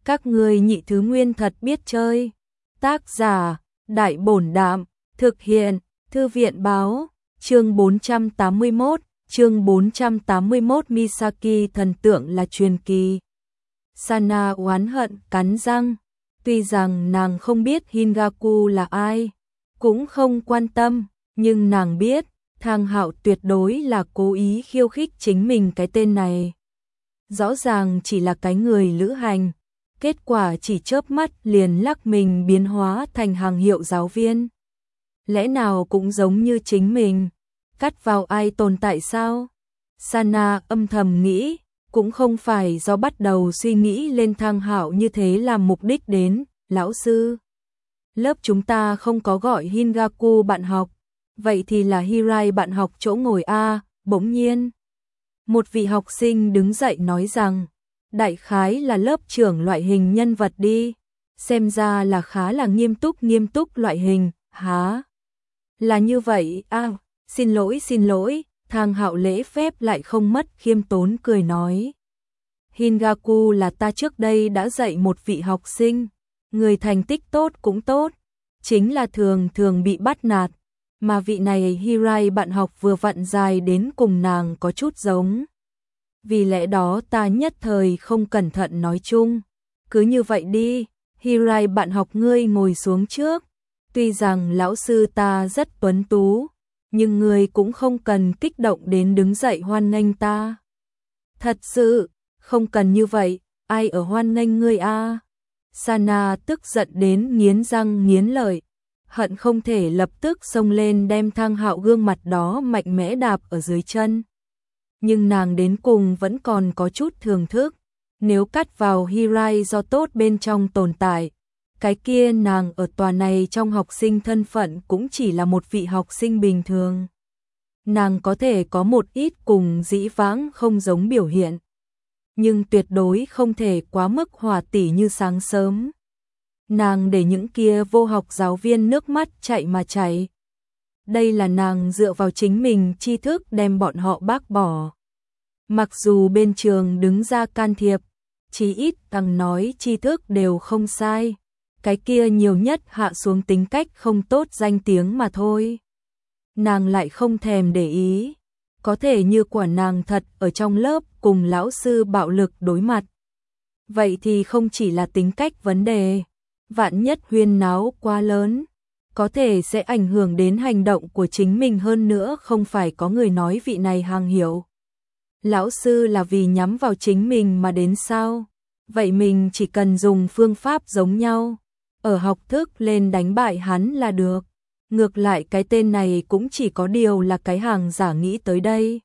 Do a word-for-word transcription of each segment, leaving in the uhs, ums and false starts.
Các ngươi nhị thứ nguyên thật biết chơi. Tác giả, Đại Bổn Đạm, thực hiện, Thư viện Báo, chương bốn trăm tám mươi mốt, chương bốn trăm tám mươi mốt Misaki thần tượng là truyền kỳ. Sana oán hận cắn răng, tuy rằng nàng không biết Hingaku là ai, cũng không quan tâm, nhưng nàng biết, Thang Hạo tuyệt đối là cố ý khiêu khích chính mình cái tên này. Rõ ràng chỉ là cái người lữ hành, kết quả chỉ chớp mắt liền lắc mình biến hóa thành hàng hiệu giáo viên. Lẽ nào cũng giống như chính mình, cắt vào ai tồn tại sao? Sana âm thầm nghĩ, cũng không phải do bắt đầu suy nghĩ lên Thang Hạo như thế làm mục đích đến, lão sư. Lớp chúng ta không có gọi Hingaku bạn học, vậy thì là Hirai bạn học chỗ ngồi A, bỗng nhiên. Một vị học sinh đứng dậy nói rằng, đại khái là lớp trưởng loại hình nhân vật đi, xem ra là khá là nghiêm túc nghiêm túc loại hình, hả? Là như vậy, à, xin lỗi xin lỗi, Thang Hạo lễ phép lại không mất khiêm tốn cười nói. Hingaku là ta trước đây đã dạy một vị học sinh, người thành tích tốt cũng tốt, chính là thường thường bị bắt nạt, mà vị này Hirai bạn học vừa vặn dài đến cùng nàng có chút giống. Vì lẽ đó ta nhất thời không cẩn thận nói chung, cứ như vậy đi, Hirai bạn học ngươi ngồi xuống trước, tuy rằng lão sư ta rất tuấn tú, nhưng ngươi cũng không cần kích động đến đứng dậy hoan nghênh ta. Thật sự, không cần như vậy, ai ở hoan nghênh ngươi a? Sana tức giận đến nghiến răng nghiến lợi, hận không thể lập tức xông lên đem Thang Hạo gương mặt đó mạnh mẽ đạp ở dưới chân. Nhưng nàng đến cùng vẫn còn có chút thưởng thức, nếu cắt vào Hirai do tốt bên trong tồn tại, cái kia nàng ở tòa này trong học sinh thân phận cũng chỉ là một vị học sinh bình thường. Nàng có thể có một ít cùng dĩ vãng không giống biểu hiện, nhưng tuyệt đối không thể quá mức hòa tỷ như sáng sớm. Nàng để những kia vô học giáo viên nước mắt chạy mà chảy. Đây là nàng dựa vào chính mình tri thức đem bọn họ bác bỏ. Mặc dù bên trường đứng ra can thiệp, chí ít tăng nói tri thức đều không sai, cái kia nhiều nhất hạ xuống tính cách không tốt danh tiếng mà thôi. Nàng lại không thèm để ý, có thể như quả nàng thật ở trong lớp cùng lão sư bạo lực đối mặt. Vậy thì không chỉ là tính cách vấn đề, vạn nhất huyên náo quá lớn, có thể sẽ ảnh hưởng đến hành động của chính mình hơn nữa, không phải có người nói vị này hàng hiệu. Lão sư là vì nhắm vào chính mình mà đến sao? Vậy mình chỉ cần dùng phương pháp giống nhau, ở học thức lên đánh bại hắn là được. Ngược lại cái tên này cũng chỉ có điều là cái hàng giả nghĩ tới đây.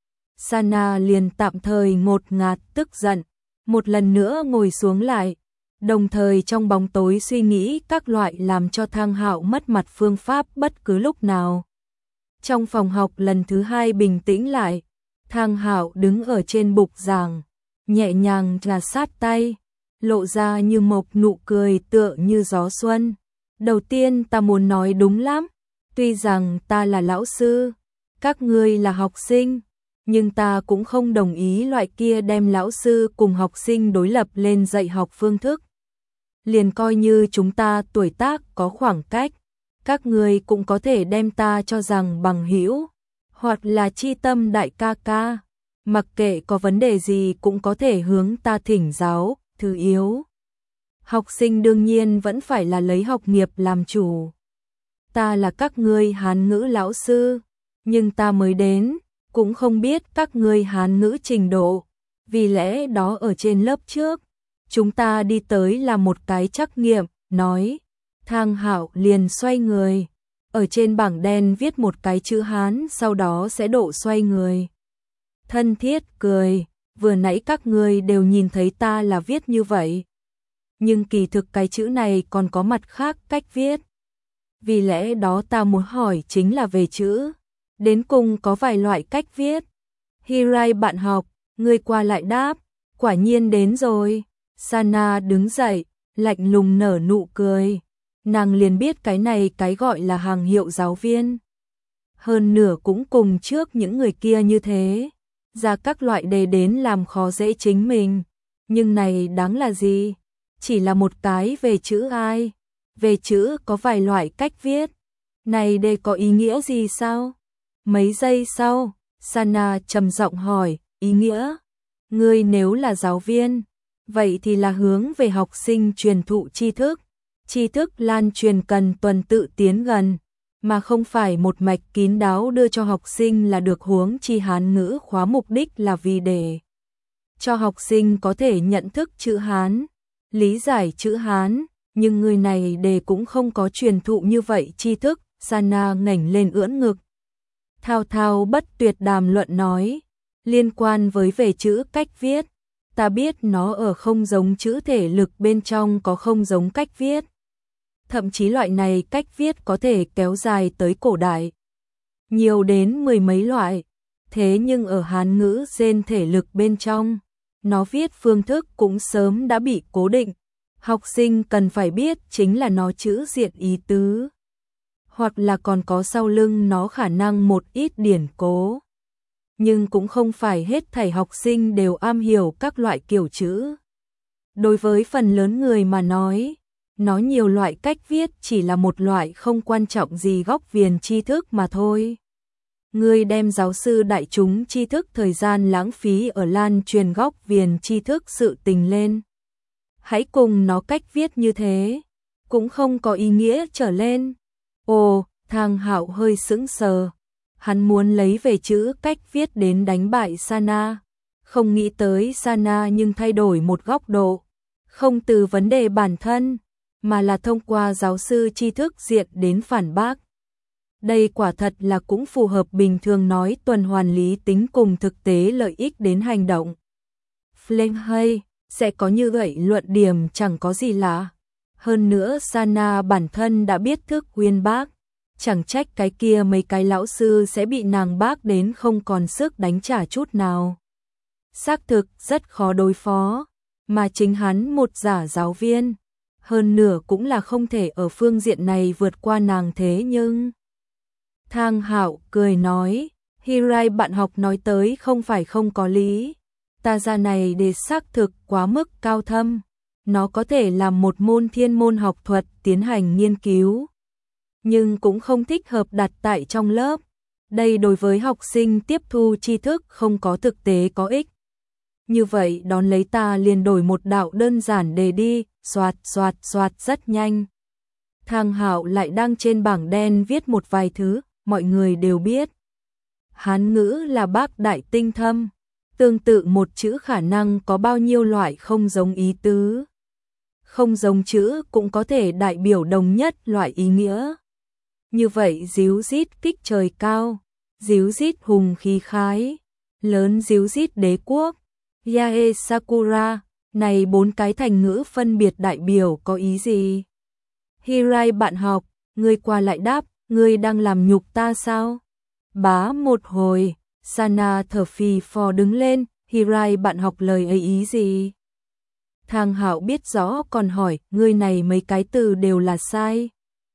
Sana liền tạm thời ngột ngạt tức giận, một lần nữa ngồi xuống lại, đồng thời trong bóng tối suy nghĩ các loại làm cho Thang Hạo mất mặt phương pháp bất cứ lúc nào. Trong phòng học lần thứ hai bình tĩnh lại, Thang Hạo đứng ở trên bục giảng, nhẹ nhàng trà sát tay, lộ ra như một nụ cười tựa như gió xuân. Đầu tiên ta muốn nói đúng lắm, tuy rằng ta là lão sư, các ngươi là học sinh, nhưng ta cũng không đồng ý loại kia đem lão sư cùng học sinh đối lập lên dạy học phương thức. Liền coi như chúng ta tuổi tác có khoảng cách, các ngươi cũng có thể đem ta cho rằng bằng hữu, hoặc là chi tâm đại ca ca, mặc kệ có vấn đề gì cũng có thể hướng ta thỉnh giáo, thứ yếu. Học sinh đương nhiên vẫn phải là lấy học nghiệp làm chủ. Ta là các ngươi Hán ngữ lão sư, nhưng ta mới đến, cũng không biết các ngươi Hán ngữ trình độ, vì lẽ đó ở trên lớp trước, chúng ta đi tới là một cái trắc nghiệm, nói. Thang Hạo liền xoay người, ở trên bảng đen viết một cái chữ Hán, sau đó sẽ độ xoay người. Thân thiết cười, vừa nãy các ngươi đều nhìn thấy ta là viết như vậy. Nhưng kỳ thực cái chữ này còn có mặt khác cách viết. Vì lẽ đó ta muốn hỏi chính là về chữ. Đến cùng có vài loại cách viết. Hirai bạn học, ngươi qua lại đáp, quả nhiên đến rồi. Sana đứng dậy, lạnh lùng nở nụ cười. Nàng liền biết cái này cái gọi là hàng hiệu giáo viên. Hơn nửa cũng cùng trước những người kia như thế, ra các loại đề đến làm khó dễ chính mình. Nhưng này đáng là gì? chỉ là một cái về chữ ai. Về chữ có vài loại cách viết. Này đề có ý nghĩa gì sao? Mấy giây sau, Sana trầm giọng hỏi, ý nghĩa? Ngươi nếu là giáo viên, vậy thì là hướng về học sinh truyền thụ tri thức. Tri thức lan truyền cần tuần tự tiến gần, mà không phải một mạch kín đáo đưa cho học sinh là được, huống chi Hán ngữ khóa mục đích là vì để cho học sinh có thể nhận thức chữ Hán, lý giải chữ Hán, nhưng người này đề cũng không có truyền thụ như vậy tri thức. Sana ngẩng lên ưỡn ngực, thao thao bất tuyệt đàm luận nói, liên quan với về chữ cách viết, ta biết nó ở không giống chữ thể lực bên trong có không giống cách viết. Thậm chí loại này cách viết có thể kéo dài tới cổ đại, nhiều đến mười mấy loại. Thế nhưng ở Hán ngữ gen thể lực bên trong, nó viết phương thức cũng sớm đã bị cố định. Học sinh cần phải biết chính là nó chữ diện ý tứ, hoặc là còn có sau lưng nó khả năng một ít điển cố. Nhưng cũng không phải hết thảy học sinh đều am hiểu các loại kiểu chữ. Đối với phần lớn người mà nói, nó nhiều loại cách viết chỉ là một loại không quan trọng gì góc viền tri thức mà thôi. Người đem giáo sư đại chúng tri thức thời gian lãng phí ở lan truyền góc viền tri thức sự tình lên. Hãy cùng nó cách viết như thế, cũng không có ý nghĩa trở lên. Ồ, Thang Hạo hơi sững sờ. Hắn muốn lấy về chữ cách viết đến đánh bại Sana. Không nghĩ tới Sana nhưng thay đổi một góc độ. Không từ vấn đề bản thân, mà là thông qua giáo sư tri thức diện đến phản bác. Đây quả thật là cũng phù hợp bình thường nói tuần hoàn lý tính cùng thực tế lợi ích đến hành động. Flame hay, sẽ có như vậy luận điểm chẳng có gì lạ. Hơn nữa Sana bản thân đã biết thức uyên bác, chẳng trách cái kia mấy cái lão sư sẽ bị nàng bác đến không còn sức đánh trả chút nào. Xác thực rất khó đối phó, mà chính hắn một giả giáo viên, hơn nửa cũng là không thể ở phương diện này vượt qua nàng thế nhưng... Thang Hạo cười nói, Hirai bạn học nói tới không phải không có lý, ta ra này để xác thực quá mức cao thâm. Nó có thể làm một môn thiên môn học thuật tiến hành nghiên cứu, nhưng cũng không thích hợp đặt tại trong lớp. Đây đối với học sinh tiếp thu tri thức không có thực tế có ích. Như vậy đón lấy ta liền đổi một đạo đơn giản đề đi, xoạt xoạt xoạt rất nhanh. Thang Hạo lại đang trên bảng đen viết một vài thứ, mọi người đều biết. Hán ngữ là bác đại tinh thâm, tương tự một chữ khả năng có bao nhiêu loại không giống ý tứ. Không giống chữ cũng có thể đại biểu đồng nhất loại ý nghĩa. Như vậy díu dít kích trời cao, díu dít hùng khí khái, lớn díu dít đế quốc, Yae Sakura, này bốn cái thành ngữ phân biệt đại biểu có ý gì? Hirai bạn học, ngươi qua lại đáp, ngươi đang làm nhục ta sao? Bá một hồi, Sana thở phì phò đứng lên, Hirai bạn học lời ấy ý gì? Thang Hạo biết rõ còn hỏi, ngươi này mấy cái từ đều là sai.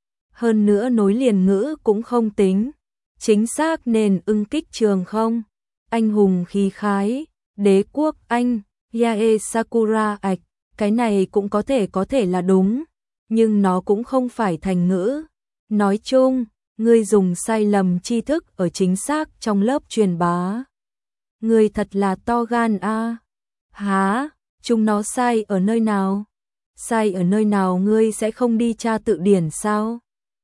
Hơn nữa nối liền ngữ cũng không tính. Chính xác nên ưng kích trường không? Anh hùng khí khái, đế quốc Anh, Yae Sakura ạch, cái này cũng có thể có thể là đúng, nhưng nó cũng không phải thành ngữ. Nói chung, ngươi dùng sai lầm tri thức ở chính xác trong lớp truyền bá. Ngươi thật là to gan a. À. Hả? Chúng nó sai ở nơi nào? Sai ở nơi nào ngươi sẽ không đi tra tự điển sao?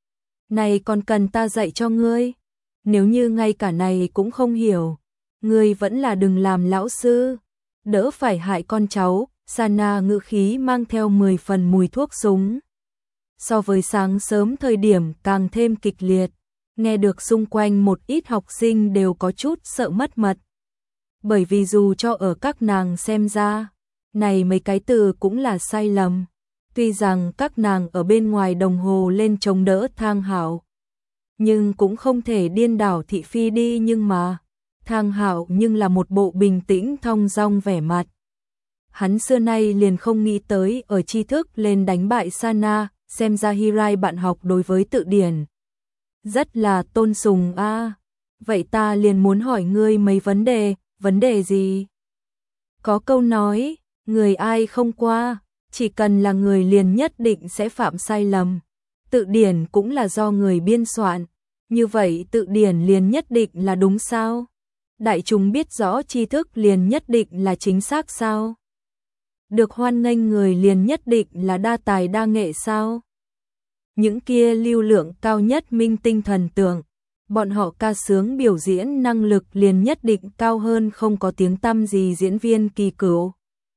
Này còn cần ta dạy cho ngươi? Nếu như ngay cả này cũng không hiểu, ngươi vẫn là đừng làm lão sư, đỡ phải hại con cháu. Sana ngữ khí mang theo mười phần mùi thuốc súng. So với sáng sớm thời điểm càng thêm kịch liệt, nghe được xung quanh một ít học sinh đều có chút sợ mất mật. Bởi vì dù cho ở các nàng xem ra, này mấy cái từ cũng là sai lầm. Tuy rằng các nàng ở bên ngoài đồng hồ lên chống đỡ Thang Hạo, nhưng cũng không thể điên đảo thị phi đi. Nhưng mà Thang Hạo nhưng là một bộ bình tĩnh thong dong vẻ mặt. Hắn xưa nay liền không nghĩ tới ở tri thức lên đánh bại Sana. Xem ra Hirai bạn học đối với tự điển rất là tôn sùng a. À. Vậy ta liền muốn hỏi ngươi mấy vấn đề. Vấn đề gì? Có câu nói, người ai không qua, chỉ cần là người liền nhất định sẽ phạm sai lầm. Tự điển cũng là do người biên soạn, như vậy tự điển liền nhất định là đúng sao? Đại chúng biết rõ tri thức liền nhất định là chính xác sao? Được hoan nghênh người liền nhất định là đa tài đa nghệ sao? Những kia lưu lượng cao nhất minh tinh thần tượng, bọn họ ca sướng biểu diễn năng lực liền nhất định cao hơn không có tiếng tăm gì diễn viên kỳ cựu.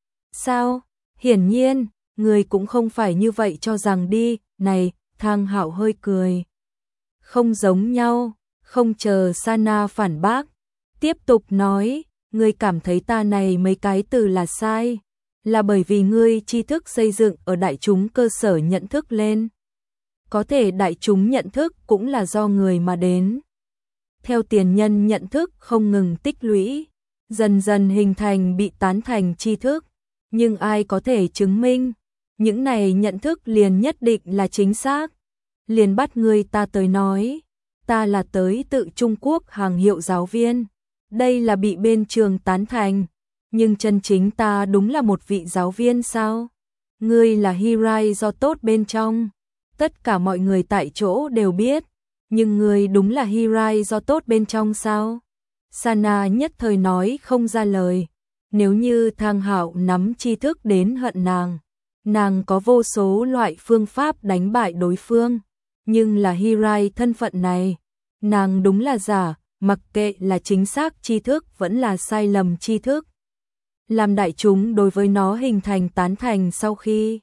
Sao? Hiển nhiên, người cũng không phải như vậy cho rằng đi, này, Thang Hạo hơi cười. Không giống nhau, không chờ Sana phản bác, tiếp tục nói, ngươi cảm thấy ta này mấy cái từ là sai, là bởi vì ngươi tri thức xây dựng ở đại chúng cơ sở nhận thức lên. Có thể đại chúng nhận thức cũng là do người mà đến. Theo tiền nhân nhận thức không ngừng tích lũy, dần dần hình thành bị tán thành tri thức, nhưng ai có thể chứng minh, những này nhận thức liền nhất định là chính xác. Liền bắt người ta tới nói, ta là tới tự Trung Quốc hàng hiệu giáo viên, đây là bị bên trường tán thành, nhưng chân chính ta đúng là một vị giáo viên sao? Ngươi là Hirai do tốt bên trong, tất cả mọi người tại chỗ đều biết, nhưng ngươi đúng là Hirai do tốt bên trong sao? Sana nhất thời nói không ra lời, nếu như Thang Hạo nắm tri thức đến hận nàng, nàng có vô số loại phương pháp đánh bại đối phương. Nhưng là Hirai thân phận này, nàng đúng là giả, mặc kệ là chính xác tri thức vẫn là sai lầm tri thức. Làm đại chúng đối với nó hình thành tán thành sau khi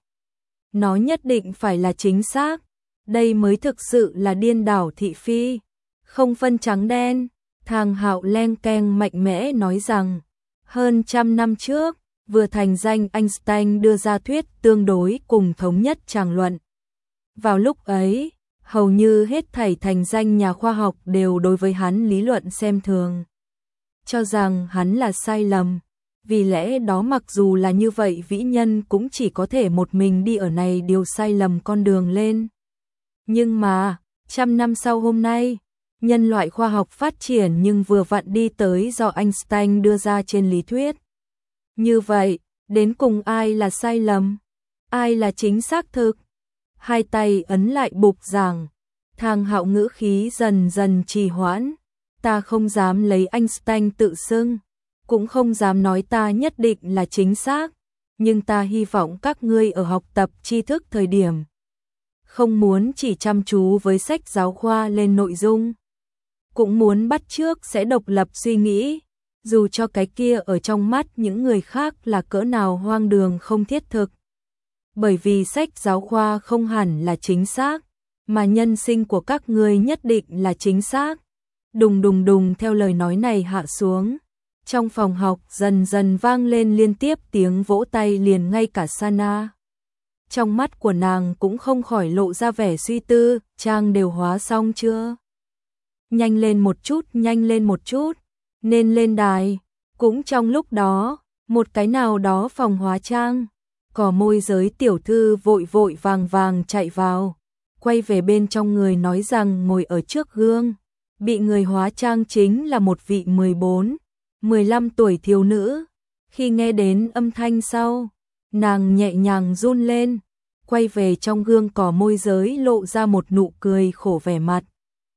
nó nhất định phải là chính xác, đây mới thực sự là điên đảo thị phi, không phân trắng đen. Thang Hạo len keng mạnh mẽ nói rằng, hơn trăm năm trước, vừa thành danh Einstein đưa ra thuyết tương đối cùng thống nhất tràng luận. Vào lúc ấy, hầu như hết thảy thành danh nhà khoa học đều đối với hắn lý luận xem thường, cho rằng hắn là sai lầm. Vì lẽ đó mặc dù là như vậy vĩ nhân cũng chỉ có thể một mình đi ở này điều sai lầm con đường lên. Nhưng mà, trăm năm sau hôm nay, nhân loại khoa học phát triển nhưng vừa vặn đi tới do Einstein đưa ra trên lý thuyết. Như vậy, đến cùng ai là sai lầm? Ai là chính xác thực? Hai tay ấn lại bục giảng, Thang Hạo ngữ khí dần dần trì hoãn, ta không dám lấy Einstein tự xưng, cũng không dám nói ta nhất định là chính xác, nhưng ta hy vọng các ngươi ở học tập tri thức thời điểm, không muốn chỉ chăm chú với sách giáo khoa lên nội dung, cũng muốn bắt chước sẽ độc lập suy nghĩ, dù cho cái kia ở trong mắt những người khác là cỡ nào hoang đường không thiết thực. Bởi vì sách giáo khoa không hẳn là chính xác, mà nhân sinh của các ngươi nhất định là chính xác. Đùng đùng đùng theo lời nói này hạ xuống. Trong phòng học dần dần vang lên liên tiếp tiếng vỗ tay, liền ngay cả Sana. Trong mắt của nàng cũng không khỏi lộ ra vẻ suy tư, trang đều hóa xong chưa? Nhanh lên một chút, nhanh lên một chút, nên lên đài. Cũng trong lúc đó, một cái nào đó phòng hóa trang, cỏ môi giới tiểu thư vội vội vàng vàng chạy vào, quay về bên trong người nói rằng ngồi ở trước gương, bị người hóa trang chính là một vị mười bốn, mười lăm tuổi thiếu nữ. Khi nghe đến âm thanh sau, nàng nhẹ nhàng run lên, quay về trong gương cỏ môi giới lộ ra một nụ cười khổ vẻ mặt.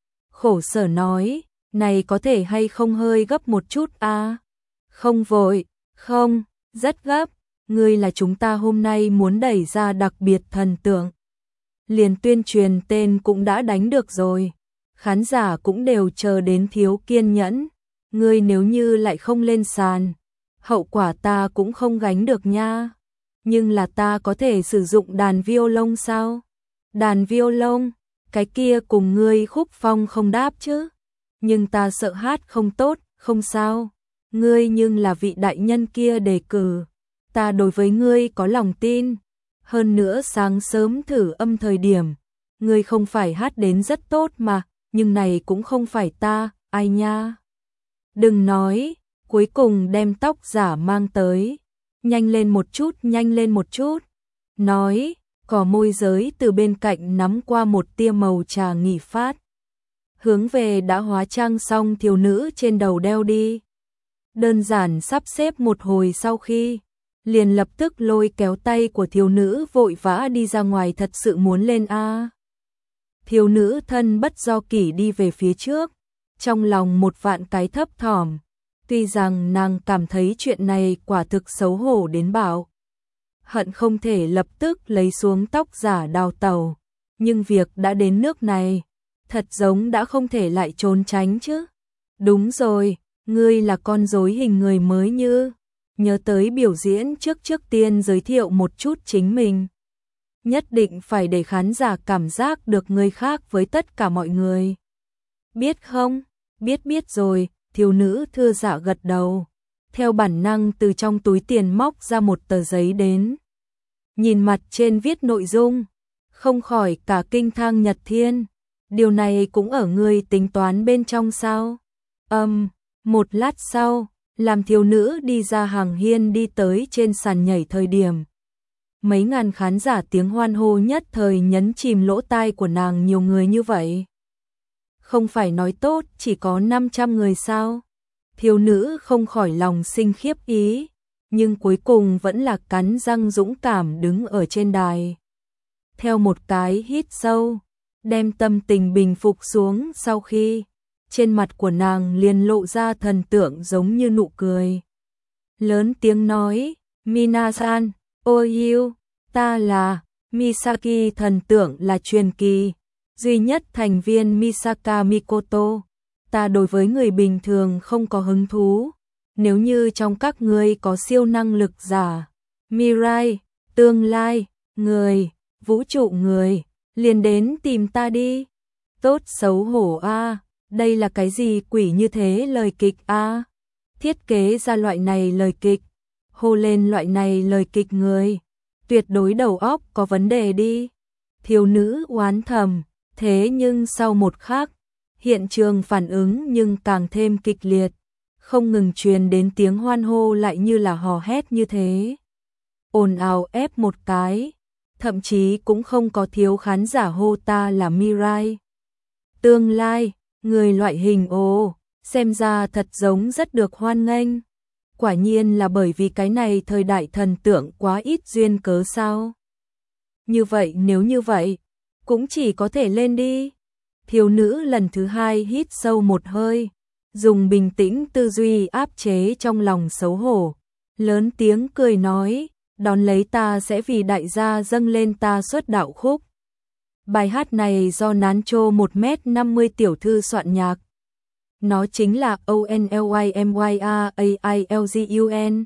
Khổ sở nói, này có thể hay không hơi gấp một chút à? Không vội, không, rất gấp. Ngươi là chúng ta hôm nay muốn đẩy ra đặc biệt thần tượng. Liền tuyên truyền tên cũng đã đánh được rồi. Khán giả cũng đều chờ đến thiếu kiên nhẫn. Ngươi nếu như lại không lên sàn, hậu quả ta cũng không gánh được nha. Nhưng là ta có thể sử dụng đàn violon sao? Đàn violon, cái kia cùng ngươi khúc phong không đáp chứ. Nhưng ta sợ hát không tốt, không sao. Ngươi nhưng là vị đại nhân kia đề cử. Ta đối với ngươi có lòng tin, hơn nữa sáng sớm thử âm thời điểm, ngươi không phải hát đến rất tốt mà, nhưng này cũng không phải ta, ai nha. Đừng nói, cuối cùng đem tóc giả mang tới, nhanh lên một chút, nhanh lên một chút. Nói, cỏ môi giới từ bên cạnh nắm qua một tia màu trà nghỉ phát, hướng về đã hóa trang xong thiếu nữ trên đầu đeo đi. Đơn giản sắp xếp một hồi sau khi liền lập tức lôi kéo tay của thiếu nữ vội vã đi ra ngoài, thật sự muốn lên a. À. Thiếu nữ thân bất do kỷ đi về phía trước, trong lòng một vạn cái thấp thỏm, tuy rằng nàng cảm thấy chuyện này quả thực xấu hổ đến bạo, hận không thể lập tức lấy xuống tóc giả đào tẩu, nhưng việc đã đến nước này, thật giống đã không thể lại trốn tránh chứ. Đúng rồi, ngươi là con rối hình người mới như, nhớ tới biểu diễn trước trước tiên giới thiệu một chút chính mình. Nhất định phải để khán giả cảm giác được người khác với tất cả mọi người. Biết không? Biết biết rồi, thiếu nữ thưa dạ gật đầu. Theo bản năng từ trong túi tiền móc ra một tờ giấy đến. Nhìn mặt trên viết nội dung, không khỏi cả kinh thang Nhật Thiên. Điều này cũng ở người tính toán bên trong sao? Âm, um, một lát sau, làm thiếu nữ đi ra hàng hiên đi tới trên sàn nhảy thời điểm. Mấy ngàn khán giả tiếng hoan hô nhất thời nhấn chìm lỗ tai của nàng, nhiều người như vậy. Không phải nói tốt chỉ có năm trăm người sao? Thiếu nữ không khỏi lòng sinh khiếp ý, nhưng cuối cùng vẫn là cắn răng dũng cảm đứng ở trên đài. Theo một cái hít sâu, đem tâm tình bình phục xuống sau khi, trên mặt của nàng liền lộ ra thần tượng giống như nụ cười. Lớn tiếng nói, Minasan, Oyu, ta là Misaki, thần tượng là truyền kỳ, duy nhất thành viên Misaka Mikoto. Ta đối với người bình thường không có hứng thú, nếu như trong các ngươi có siêu năng lực giả, Mirai, tương lai, người, vũ trụ người, liền đến tìm ta đi. Tốt xấu hổ a, đây là cái gì quỷ như thế lời kịch a? Thiết kế ra loại này lời kịch, hô lên loại này lời kịch người, tuyệt đối đầu óc có vấn đề đi. Thiếu nữ oán thầm, thế nhưng sau một khắc, hiện trường phản ứng nhưng càng thêm kịch liệt, không ngừng truyền đến tiếng hoan hô lại như là hò hét như thế. Ồn ào ép một cái, thậm chí cũng không có thiếu khán giả hô ta là Mirai. Tương lai, người loại hình ồ, xem ra thật giống rất được hoan nghênh. Quả nhiên là bởi vì cái này thời đại thần tượng quá ít duyên cớ sao. Như vậy nếu như vậy, cũng chỉ có thể lên đi. Thiếu nữ lần thứ hai hít sâu một hơi, dùng bình tĩnh tư duy áp chế trong lòng xấu hổ, lớn tiếng cười nói, đón lấy ta sẽ vì đại gia dâng lên ta xuất đạo khúc. Bài hát này do Nancho một mét năm mươi tiểu thư soạn nhạc. Nó chính là O N L Y M Y A A I L G U N.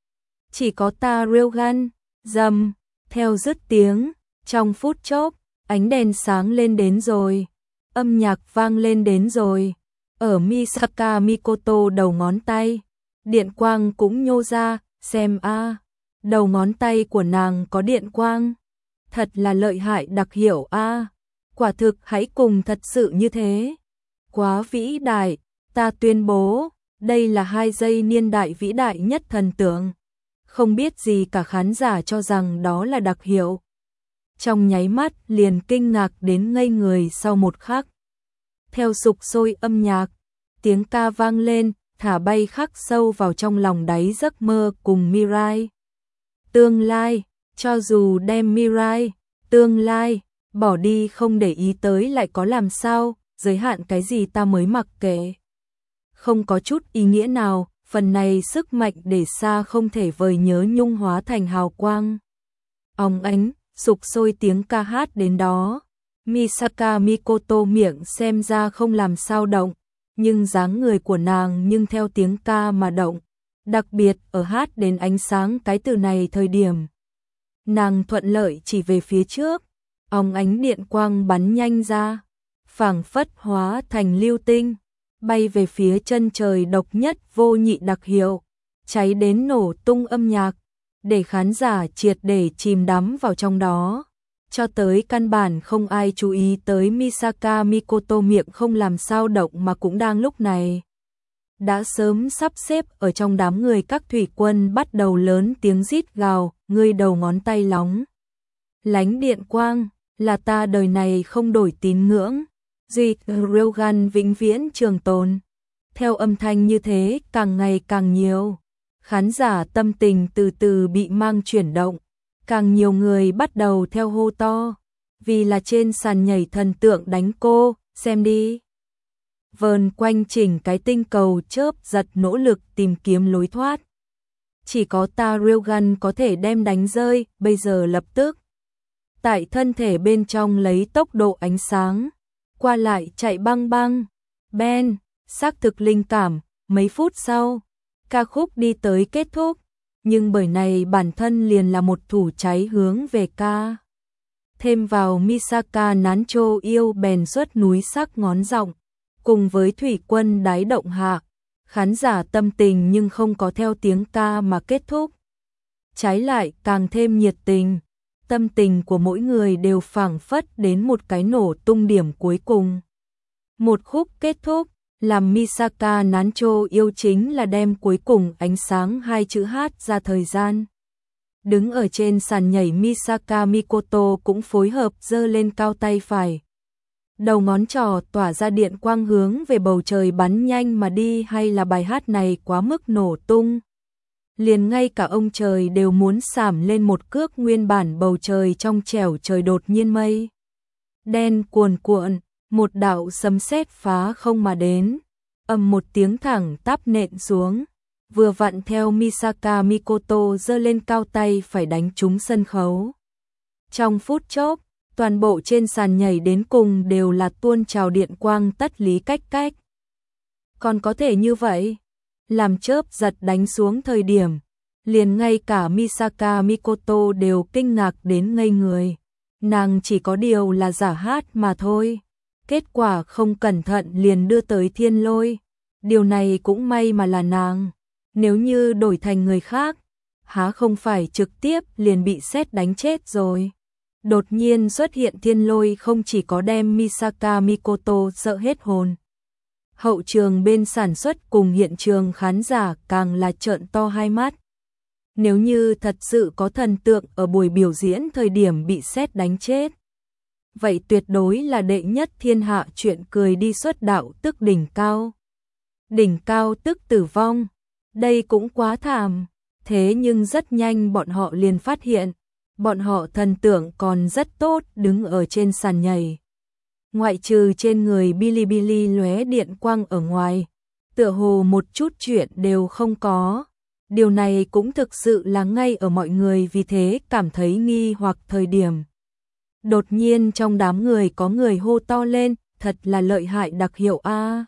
Chỉ có ta Railgun, dầm, theo dứt tiếng, trong phút chốc, ánh đèn sáng lên đến rồi, âm nhạc vang lên đến rồi. Ở Misaka Mikoto đầu ngón tay, điện quang cũng nhô ra, xem a, à, đầu ngón tay của nàng có điện quang. Thật là lợi hại đặc hiệu a, à, quả thực hãy cùng thật sự như thế. Quá vĩ đại, ta tuyên bố, đây là hai giây niên đại vĩ đại nhất thần tượng. Không biết gì cả khán giả cho rằng đó là đặc hiệu. Trong nháy mắt liền kinh ngạc đến ngây người sau một khắc. Theo sục sôi âm nhạc, tiếng ca vang lên, thả bay khắc sâu vào trong lòng đáy giấc mơ cùng Mirai. Tương lai, cho dù đem Mirai, tương lai, bỏ đi không để ý tới lại có làm sao, giới hạn cái gì ta mới mặc kệ. Không có chút ý nghĩa nào, phần này sức mạnh để xa không thể vời nhớ nhung hóa thành hào quang. Óng ánh, sục sôi tiếng ca hát đến đó. Misaka Mikoto miệng xem ra không làm sao động, nhưng dáng người của nàng nhưng theo tiếng ca mà động, đặc biệt ở hát đến ánh sáng cái từ này thời điểm. Nàng thuận lợi chỉ về phía trước, óng ánh điện quang bắn nhanh ra, phảng phất hóa thành lưu tinh, bay về phía chân trời độc nhất vô nhị đặc hiệu, cháy đến nổ tung âm nhạc, để khán giả triệt để chìm đắm vào trong đó. Cho tới căn bản không ai chú ý tới Misaka Mikoto miệng không làm sao động mà cũng đang lúc này. Đã sớm sắp xếp ở trong đám người các thủy quân bắt đầu lớn tiếng rít gào, ngươi đầu ngón tay lóng. Lánh điện quang, là ta đời này không đổi tín ngưỡng. Duy Railgun vĩnh viễn trường tồn. Theo âm thanh như thế càng ngày càng nhiều. Khán giả tâm tình từ từ bị mang chuyển động, càng nhiều người bắt đầu theo hô to, vì là trên sàn nhảy thần tượng đánh cô, xem đi. Vờn quanh chỉnh cái tinh cầu chớp giật nỗ lực tìm kiếm lối thoát. Chỉ có ta Railgun có thể đem đánh rơi, bây giờ lập tức. Tại thân thể bên trong lấy tốc độ ánh sáng, qua lại chạy băng băng. Ben, xác thực linh cảm, mấy phút sau, ca khúc đi tới kết thúc, nhưng bởi này bản thân liền là một thủ cháy hướng về ca. Thêm vào Misaka Nancho yêu bèn xuất núi sắc ngón giọng, cùng với thủy quân đái động hạ, khán giả tâm tình nhưng không có theo tiếng ca mà kết thúc. Trái lại càng thêm nhiệt tình, tâm tình của mỗi người đều phảng phất đến một cái nổ tung điểm cuối cùng. Một khúc kết thúc, làm Misaka Nancho yêu chính là đem cuối cùng ánh sáng hai chữ hát ra thời gian. Đứng ở trên sàn nhảy Misaka Mikoto cũng phối hợp giơ lên cao tay phải. Đầu ngón trỏ tỏa ra điện quang hướng về bầu trời bắn nhanh mà đi, hay là bài hát này quá mức nổ tung. Liền ngay cả ông trời đều muốn sảm lên một cước, nguyên bản bầu trời trong trẻo trời đột nhiên mây đen cuồn cuộn, một đạo sấm sét phá không mà đến, ầm một tiếng thẳng tắp nện xuống, vừa vặn theo Misaka Mikoto giơ lên cao tay phải đánh trúng sân khấu. Trong phút chốc, toàn bộ trên sàn nhảy đến cùng đều là tuôn trào điện quang tất lý cách cách. Còn có thể như vậy, làm chớp giật đánh xuống thời điểm, liền ngay cả Misaka Mikoto đều kinh ngạc đến ngây người. Nàng chỉ có điều là giả hát mà thôi. Kết quả không cẩn thận liền đưa tới thiên lôi. Điều này cũng may mà là nàng. Nếu như đổi thành người khác, há không phải trực tiếp liền bị sét đánh chết rồi. Đột nhiên xuất hiện thiên lôi không chỉ có đem Misaka Mikoto sợ hết hồn. Hậu trường bên sản xuất cùng hiện trường khán giả càng là trợn to hai mắt. Nếu như thật sự có thần tượng ở buổi biểu diễn thời điểm bị sét đánh chết, vậy tuyệt đối là đệ nhất thiên hạ chuyện cười đi xuất đạo tức đỉnh cao. Đỉnh cao tức tử vong, đây cũng quá thảm. Thế nhưng rất nhanh bọn họ liền phát hiện, bọn họ thần tượng còn rất tốt đứng ở trên sàn nhảy. Ngoại trừ trên người Bilibili lóe điện quang ở ngoài, tựa hồ một chút chuyện đều không có. Điều này cũng thực sự là ngay ở mọi người vì thế cảm thấy nghi hoặc thời điểm. Đột nhiên trong đám người có người hô to lên, thật là lợi hại đặc hiệu a.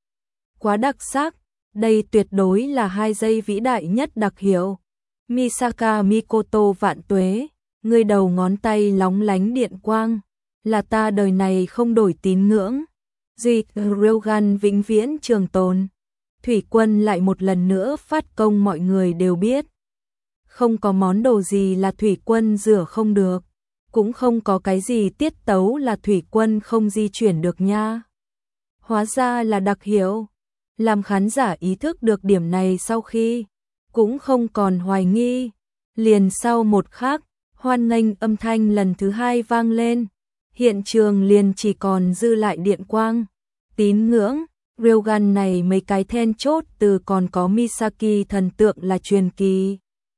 Quá đặc sắc, đây tuyệt đối là hai giây vĩ đại nhất đặc hiệu. Misaka Mikoto vạn tuế, người đầu ngón tay lóng lánh điện quang, là ta đời này không đổi tín ngưỡng. Duy Railgun vĩnh viễn trường tồn. Thủy quân lại một lần nữa phát công, mọi người đều biết. Không có món đồ gì là thủy quân rửa không được, cũng không có cái gì tiết tấu là thủy quân không di chuyển được nha. Hóa ra là đặc hiệu. Làm khán giả ý thức được điểm này sau khi, cũng không còn hoài nghi. Liền sau một khắc, hoan nghênh âm thanh lần thứ hai vang lên. Hiện trường liền chỉ còn dư lại điện quang, tín ngưỡng. Railgun này mấy cái then chốt từ còn có Misaki thần tượng là truyền kỳ.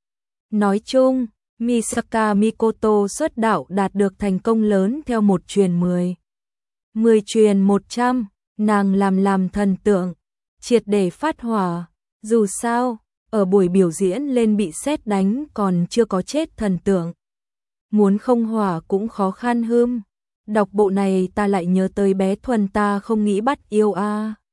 Nói chung, Misaka Mikoto xuất đạo đạt được thành công lớn theo một truyền mười. mười truyền một trăm, nàng làm làm thần tượng, triệt để phát hỏa. Dù sao, ở buổi biểu diễn lên bị sét đánh còn chưa có chết thần tượng. Muốn không hỏa cũng khó khăn hưm. Đọc bộ này ta lại nhớ tới bé Thuần ta không nghĩ bắt yêu a.